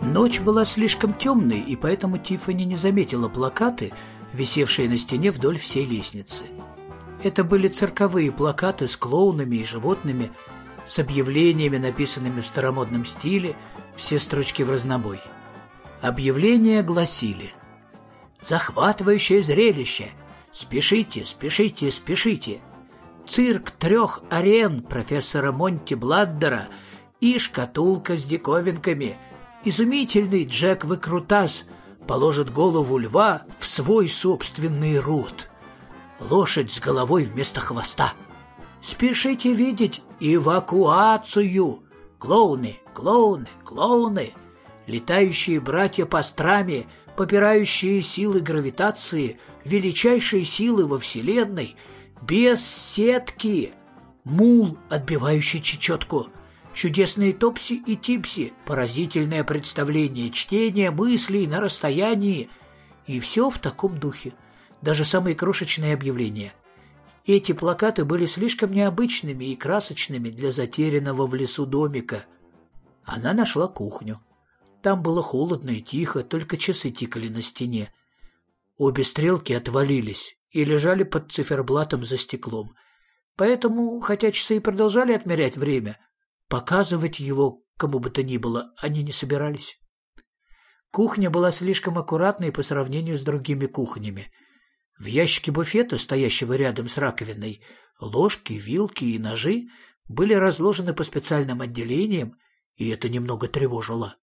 Ночь была слишком темной, и поэтому Тиффани не заметила плакаты, висевшие на стене вдоль всей лестницы. Это были цирковые плакаты с клоунами и животными, с объявлениями, написанными в старомодном стиле, все строчки в разнобой. Объявления гласили: «Захватывающее зрелище! Спешите, спешите, спешите! Цирк 3 арен профессора Монти Бладдера и шкатулка с диковинками. Изумительный Джек Выкрутас положит голову льва в свой собственный рот. Лошадь с головой вместо хвоста. Спешите видеть эвакуацию! Клоуны, клоуны, клоуны! Летающие братья Пастрами, попирающие силы гравитации, величайшие силы во Вселенной, без сетки! Мул, отбивающий чечетку! Чудесные Топси и Типси, поразительное представление, чтение мыслей на расстоянии. И все в таком духе, даже самые крошечные объявления. Эти плакаты были слишком необычными и красочными для затерянного в лесу домика. Она нашла кухню. Там было холодно и тихо, только часы тикали на стене. Обе стрелки отвалились и лежали под циферблатом за стеклом. Поэтому, хотя часы и продолжали отмерять время, показывать его кому бы то ни было они не собирались. Кухня была слишком аккуратной по сравнению с другими кухнями. В ящике буфета, стоящего рядом с раковиной, ложки, вилки и ножи были разложены по специальным отделениям, и это немного тревожило.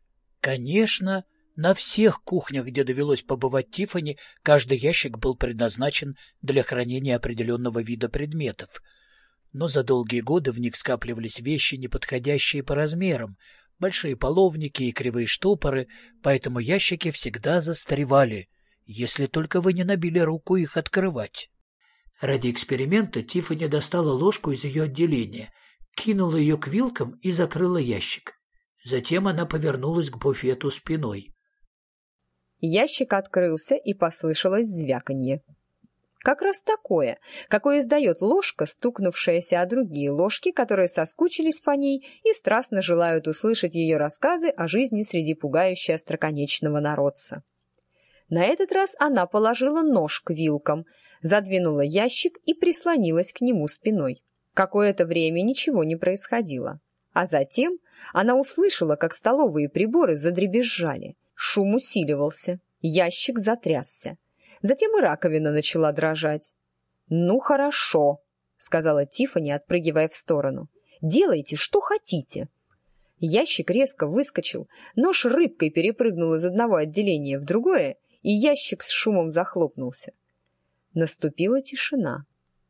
Конечно, на всех кухнях, где довелось побывать Тиффани, каждый ящик был предназначен для хранения определенного вида предметов. Но за долгие годы в них скапливались вещи, неподходящие по размерам, большие половники и кривые штопоры, поэтому ящики всегда застревали, если только вы не набили руку их открывать. Ради эксперимента Тиффани достала ложку из ее отделения, кинула ее к вилкам и закрыла ящик. Затем она повернулась к буфету спиной. Ящик открылся, и послышалось звяканье. Как раз такое, какое издает ложка, стукнувшаяся о другие ложки, которые соскучились по ней и страстно желают услышать ее рассказы о жизни среди пугающе остроконечного народца. На этот раз она положила нож к вилкам, задвинула ящик и прислонилась к нему спиной. Какое-то время ничего не происходило. А затем она услышала, как столовые приборы задребезжали. Шум усиливался, ящик затрясся. Затем и раковина начала дрожать. «Ну, хорошо», — сказала Тиффани, отпрыгивая в сторону. «Делайте, что хотите». Ящик резко выскочил, нож рыбкой перепрыгнул из одного отделения в другое, и ящик с шумом захлопнулся. Наступила тишина.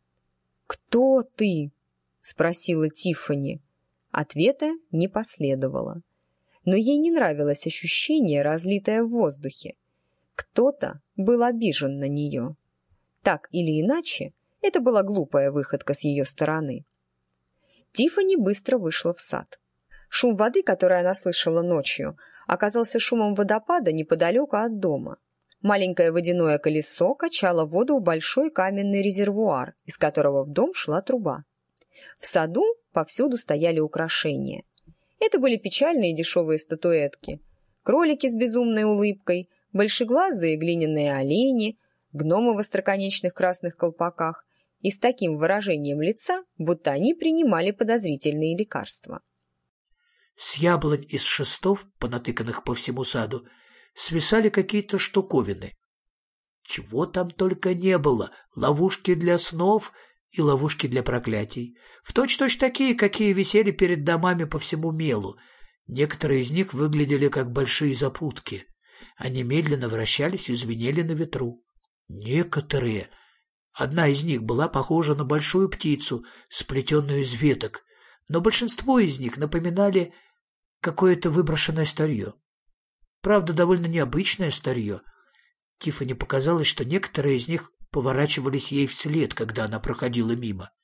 «Кто ты?» — спросила Тиффани. Ответа не последовало. Но ей не нравилось ощущение, разлитое в воздухе. Кто-то был обижен на нее. Так или иначе, это была глупая выходка с ее стороны. Тиффани быстро вышла в сад. Шум воды, который она слышала ночью, оказался шумом водопада неподалеку от дома. Маленькое водяное колесо качало воду в большой каменный резервуар, из которого в дом шла труба. В саду повсюду стояли украшения. Это были печальные дешевые статуэтки, кролики с безумной улыбкой, большеглазые глиняные олени, гномы в остроконечных красных колпаках и с таким выражением лица, будто они принимали подозрительные лекарства. С яблонь из шестов, понатыканных по всему саду, свисали какие-то штуковины. Чего там только не было: ловушки для снов и ловушки для проклятий. В точь-точь такие, какие висели перед домами по всему мелу. Некоторые из них выглядели как большие запутки. Они медленно вращались и звенели на ветру. Некоторые... Одна из них была похожа на большую птицу, сплетенную из веток, но большинство из них напоминали какое-то выброшенное старье. Правда, довольно необычное старье. Тиффани показалось, что некоторые из них поворачивались ей вслед, когда она проходила мимо.